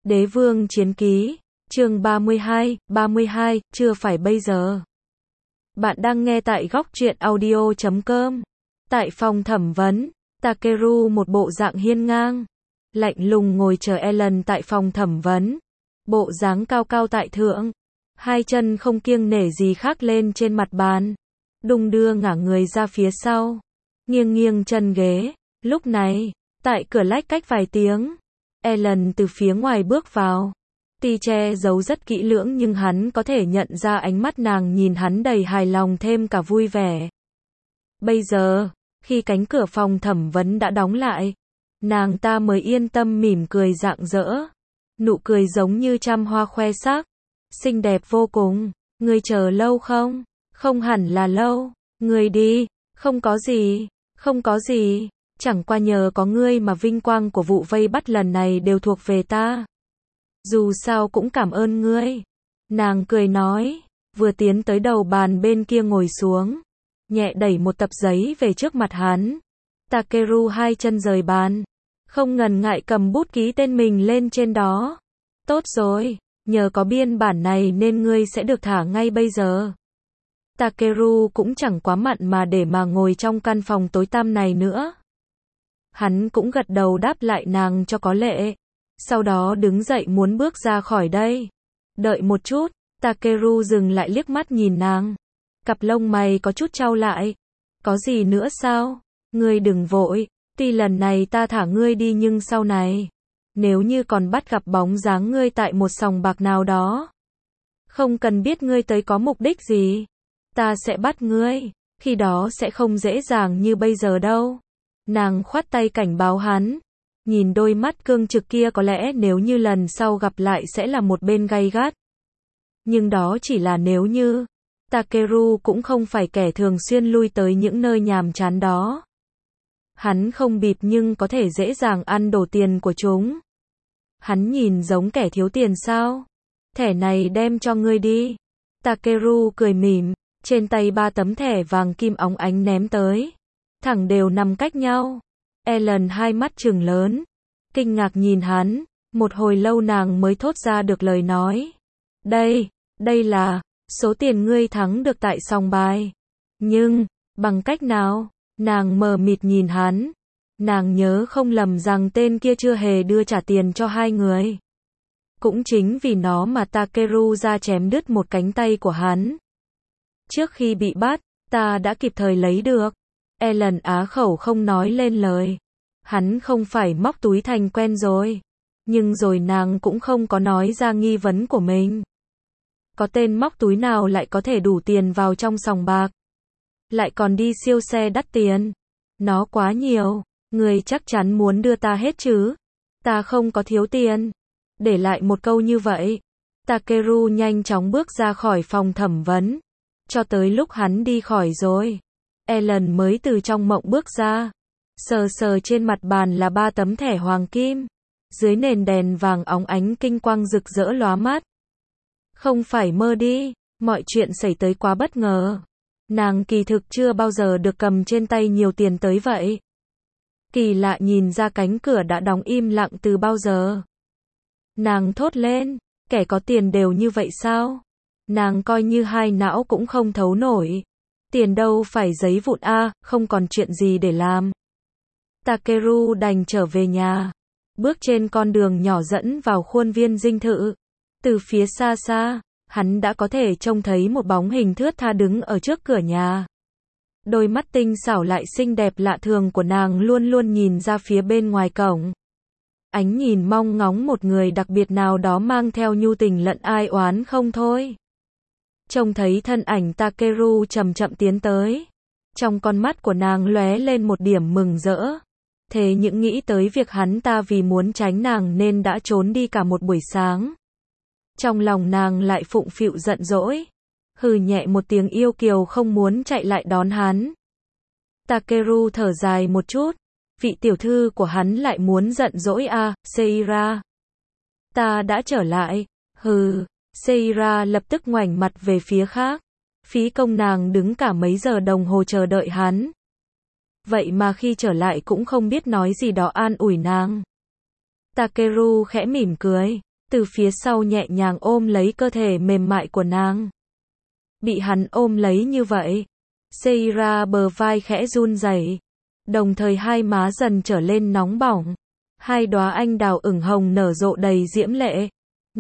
Đế vương chiến ký, chương 32, chưa phải bây giờ. Bạn đang nghe tại góc truyện audio.com. Tại phòng thẩm vấn, Takeru một bộ dạng hiên ngang, lạnh lùng ngồi chờ Ellen tại phòng thẩm vấn. Bộ dáng cao cao tại thượng, hai chân không kiêng nể gì khác lên trên mặt bàn, đung đưa ngả người ra phía sau, nghiêng nghiêng chân ghế. Lúc này, tại cửa lách cách vài tiếng, Ellen từ phía ngoài bước vào. Tuy che giấu rất kỹ lưỡng nhưng hắn có thể nhận ra ánh mắt nàng nhìn hắn đầy hài lòng thêm cả vui vẻ. Bây giờ, khi cánh cửa phòng thẩm vấn đã đóng lại, nàng ta mới yên tâm mỉm cười rạng rỡ. Nụ cười giống như trăm hoa khoe sắc, xinh đẹp vô cùng. Ngươi chờ lâu không? Không hẳn là lâu. Ngươi đi, không có gì. Chẳng qua nhờ có ngươi mà vinh quang của vụ vây bắt lần này đều thuộc về ta. Dù sao cũng cảm ơn ngươi. Nàng cười nói, vừa tiến tới đầu bàn bên kia ngồi xuống, nhẹ đẩy một tập giấy về trước mặt hắn. Takeru hai chân rời bàn, không ngần ngại cầm bút ký tên mình lên trên đó. Tốt rồi, nhờ có biên bản này nên ngươi sẽ được thả ngay bây giờ. Takeru cũng chẳng quá mặn mà để mà ngồi trong căn phòng tối tăm này nữa. Hắn cũng gật đầu đáp lại nàng cho có lệ. Sau đó đứng dậy muốn bước ra khỏi đây. Đợi một chút, Takeru dừng lại liếc mắt nhìn nàng. Cặp lông mày có chút chau lại. Có gì nữa sao? Ngươi đừng vội, tuy lần này ta thả ngươi đi nhưng sau này, nếu như còn bắt gặp bóng dáng ngươi tại một sòng bạc nào đó, không cần biết ngươi tới có mục đích gì, ta sẽ bắt ngươi, khi đó sẽ không dễ dàng như bây giờ đâu. Nàng khoát tay cảnh báo hắn. Nhìn đôi mắt cương trực kia có lẽ nếu như lần sau gặp lại sẽ là một bên gay gắt. Nhưng đó chỉ là nếu như. Takeru cũng không phải kẻ thường xuyên lui tới những nơi nhàm chán đó. Hắn không bịp nhưng có thể dễ dàng ăn đổ tiền của chúng. Hắn nhìn giống kẻ thiếu tiền sao? Thẻ này đem cho ngươi đi. Takeru cười mỉm, trên tay 3 tấm thẻ vàng kim óng ánh ném tới. Thẳng đều nằm cách nhau. Ellen hai mắt trừng lớn, kinh ngạc nhìn hắn, một hồi lâu nàng mới thốt ra được lời nói. Đây là số tiền ngươi thắng được tại sòng bài. Nhưng, bằng cách nào? Nàng mờ mịt nhìn hắn. Nàng nhớ không lầm rằng tên kia chưa hề đưa trả tiền cho hai người. Cũng chính vì nó mà Takeru ra chém đứt một cánh tay của hắn. Trước khi bị bắt, ta đã kịp thời lấy được. Ellen á khẩu không nói lên lời. Hắn không phải móc túi thành quen rồi. Nhưng rồi nàng cũng không có nói ra nghi vấn của mình. Có tên móc túi nào lại có thể đủ tiền vào trong sòng bạc? Lại còn đi siêu xe đắt tiền. Nó quá nhiều. Người chắc chắn muốn đưa ta hết chứ? Ta không có thiếu tiền. Để lại một câu như vậy, Takeru nhanh chóng bước ra khỏi phòng thẩm vấn. Cho tới lúc hắn đi khỏi rồi, Ellen mới từ trong mộng bước ra. Sờ trên mặt bàn là 3 tấm thẻ hoàng kim. Dưới nền đèn vàng óng ánh kinh quang rực rỡ lóa mắt. Không phải mơ đi, mọi chuyện xảy tới quá bất ngờ. Nàng kỳ thực chưa bao giờ được cầm trên tay nhiều tiền tới vậy. Kỳ lạ nhìn ra cánh cửa đã đóng im lặng từ bao giờ. Nàng thốt lên, kẻ có tiền đều như vậy sao? Nàng coi như hai não cũng không thấu nổi. Tiền đâu phải giấy vụn không còn chuyện gì để làm. Takeru đành trở về nhà. Bước trên con đường nhỏ dẫn vào khuôn viên dinh thự. Từ phía xa xa, hắn đã có thể trông thấy một bóng hình thướt tha đứng ở trước cửa nhà. Đôi mắt tinh xảo lại xinh đẹp lạ thường của nàng luôn luôn nhìn ra phía bên ngoài cổng. Ánh nhìn mong ngóng một người đặc biệt nào đó mang theo nhu tình lẫn ai oán không thôi. Trông thấy thân ảnh Takeru chậm chậm tiến tới. Trong con mắt của nàng lóe lên một điểm mừng rỡ. Thế những nghĩ tới việc hắn ta vì muốn tránh nàng nên đã trốn đi cả một buổi sáng. Trong lòng nàng lại phụng phịu giận dỗi. Hừ nhẹ một tiếng yêu kiều không muốn chạy lại đón hắn. Takeru thở dài một chút. Vị tiểu thư của hắn lại muốn giận dỗi Seira. Ta đã trở lại. Seira lập tức ngoảnh mặt về phía khác. Phí công nàng đứng cả mấy giờ đồng hồ chờ đợi hắn. Vậy mà khi trở lại cũng không biết nói gì đó an ủi nàng. Takeru khẽ mỉm cười. từ phía sau nhẹ nhàng ôm lấy cơ thể mềm mại của nàng. Bị hắn ôm lấy như vậy, Seira bờ vai khẽ run rẩy, đồng thời hai má dần trở lên nóng bỏng. Hai đóa anh đào ửng hồng nở rộ đầy diễm lệ.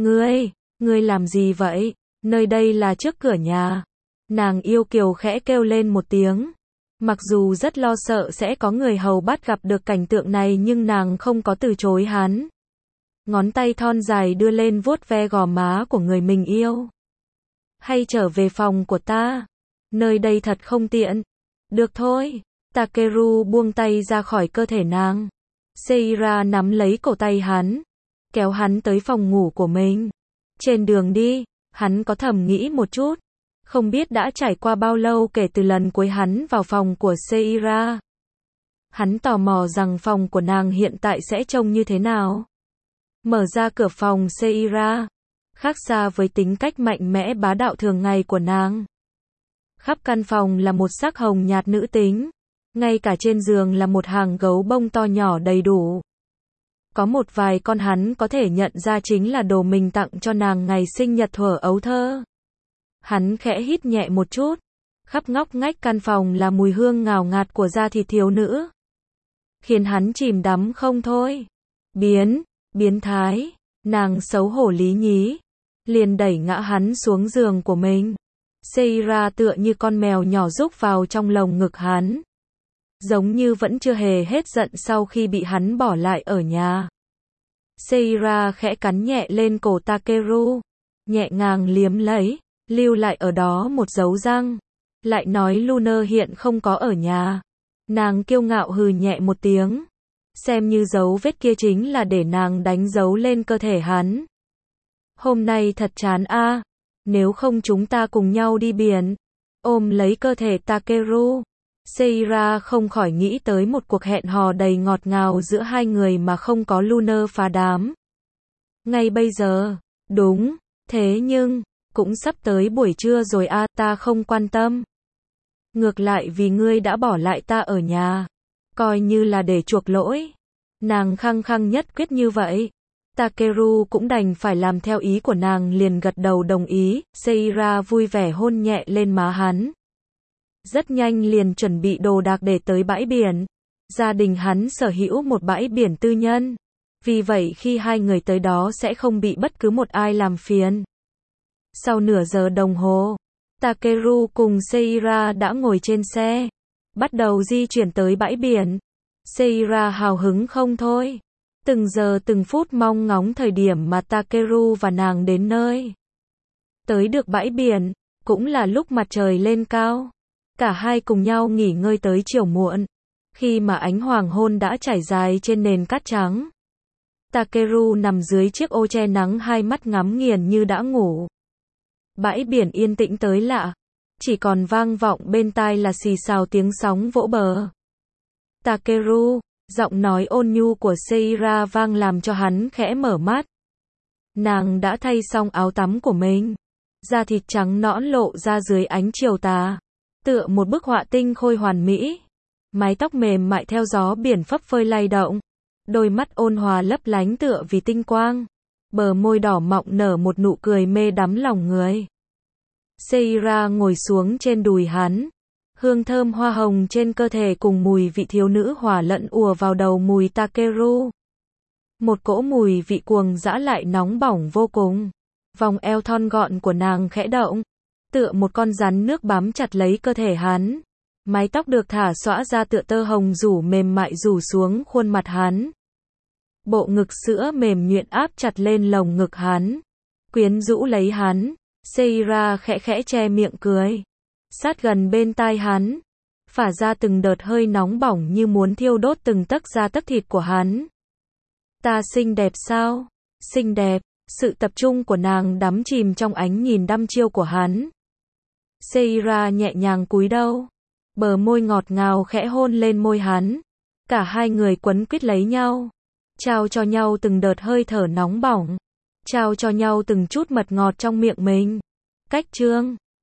Ngươi làm gì vậy? Nơi đây là trước cửa nhà. Nàng yêu kiều khẽ kêu lên một tiếng. Mặc dù rất lo sợ sẽ có người hầu bắt gặp được cảnh tượng này nhưng nàng không có từ chối hắn. Ngón tay thon dài đưa lên vuốt ve gò má của người mình yêu. Hay trở về phòng của ta? Nơi đây thật không tiện. Được thôi. Takeru buông tay ra khỏi cơ thể nàng. Seira nắm lấy cổ tay hắn, kéo hắn tới phòng ngủ của mình. Trên đường đi, hắn có thầm nghĩ một chút. Không biết đã trải qua bao lâu kể từ lần cuối hắn vào phòng của Seira. Hắn tò mò rằng phòng của nàng hiện tại sẽ trông như thế nào. Mở ra cửa phòng Seira, khác xa với tính cách mạnh mẽ bá đạo thường ngày của nàng. Khắp căn phòng là một sắc hồng nhạt nữ tính. Ngay cả trên giường là một hàng gấu bông to nhỏ đầy đủ. Có một vài con hắn có thể nhận ra chính là đồ mình tặng cho nàng ngày sinh nhật thuở ấu thơ. Hắn khẽ hít nhẹ một chút. Khắp ngóc ngách căn phòng là mùi hương ngào ngạt của da thịt thiếu nữ. Khiến hắn chìm đắm không thôi. Biến thái. Nàng xấu hổ lý nhí. Liền đẩy ngã hắn xuống giường của mình. Seira tựa như con mèo nhỏ rúc vào trong lồng ngực hắn. Giống như vẫn chưa hề hết giận sau khi bị hắn bỏ lại ở nhà. Seira khẽ cắn nhẹ lên cổ Takeru, nhẹ nhàng liếm lấy, lưu lại ở đó một dấu răng. Lại nói Luna hiện không có ở nhà. Nàng kiêu ngạo hừ nhẹ một tiếng. Xem như dấu vết kia chính là để nàng đánh dấu lên cơ thể hắn. Hôm nay thật chán a. Nếu không chúng ta cùng nhau đi biển. Ôm lấy cơ thể Takeru. Seira không khỏi nghĩ tới một cuộc hẹn hò đầy ngọt ngào giữa hai người mà không có Luna phá đám. Ngay bây giờ, đúng, thế nhưng, cũng sắp tới buổi trưa rồi a, ta không quan tâm. Ngược lại vì ngươi đã bỏ lại ta ở nhà, coi như là để chuộc lỗi. Nàng khăng khăng nhất quyết như vậy. Takeru cũng đành phải làm theo ý của nàng liền gật đầu đồng ý. Seira vui vẻ hôn nhẹ lên má hắn. Rất nhanh liền chuẩn bị đồ đạc để tới bãi biển. Gia đình hắn sở hữu một bãi biển tư nhân. Vì vậy khi hai người tới đó sẽ không bị bất cứ một ai làm phiền. Sau nửa giờ đồng hồ, Takeru cùng Seira đã ngồi trên xe. Bắt đầu di chuyển tới bãi biển. Seira hào hứng không thôi. Từng giờ từng phút mong ngóng thời điểm mà Takeru và nàng đến nơi. Tới được bãi biển, cũng là lúc mặt trời lên cao. Cả hai cùng nhau nghỉ ngơi tới chiều muộn. Khi mà ánh hoàng hôn đã trải dài trên nền cát trắng. Takeru nằm dưới chiếc ô che nắng hai mắt ngắm nghiền như đã ngủ. Bãi biển yên tĩnh tới lạ. Chỉ còn vang vọng bên tai là xì xào tiếng sóng vỗ bờ. Takeru, giọng nói ôn nhu của Seira vang làm cho hắn khẽ mở mắt. Nàng đã thay xong áo tắm của mình. Da thịt trắng nõn lộ ra dưới ánh chiều tà. Tựa một bức họa tinh khôi hoàn mỹ. Mái tóc mềm mại theo gió biển phấp phới lay động. Đôi mắt ôn hòa lấp lánh tựa vì tinh quang. Bờ môi đỏ mọng nở một nụ cười mê đắm lòng người. Seira ngồi xuống trên đùi hắn. Hương thơm hoa hồng trên cơ thể cùng mùi vị thiếu nữ hòa lẫn ùa vào đầu mùi Takeru. Một cỗ mùi vị cuồng dã lại nóng bỏng vô cùng. Vòng eo thon gọn của nàng khẽ động. Tựa một con rắn nước bám chặt lấy cơ thể hắn. Mái tóc được thả xõa ra tựa tơ hồng rủ mềm mại rủ xuống khuôn mặt hắn. Bộ ngực sữa mềm nhuyễn áp chặt lên lồng ngực hắn. Quyến rũ lấy hắn. Seira khẽ khẽ che miệng cười. Sát gần bên tai hắn. Phả ra từng đợt hơi nóng bỏng như muốn thiêu đốt từng tấc da tấc thịt của hắn. Ta xinh đẹp sao? Xinh đẹp. Sự tập trung của nàng đắm chìm trong ánh nhìn đăm chiêu của hắn. Seira nhẹ nhàng cúi đầu. Bờ môi ngọt ngào khẽ hôn lên môi hắn. Cả hai người quấn quýt lấy nhau. Trao cho nhau từng đợt hơi thở nóng bỏng. Trao cho nhau từng chút mật ngọt trong miệng mình. Cách chương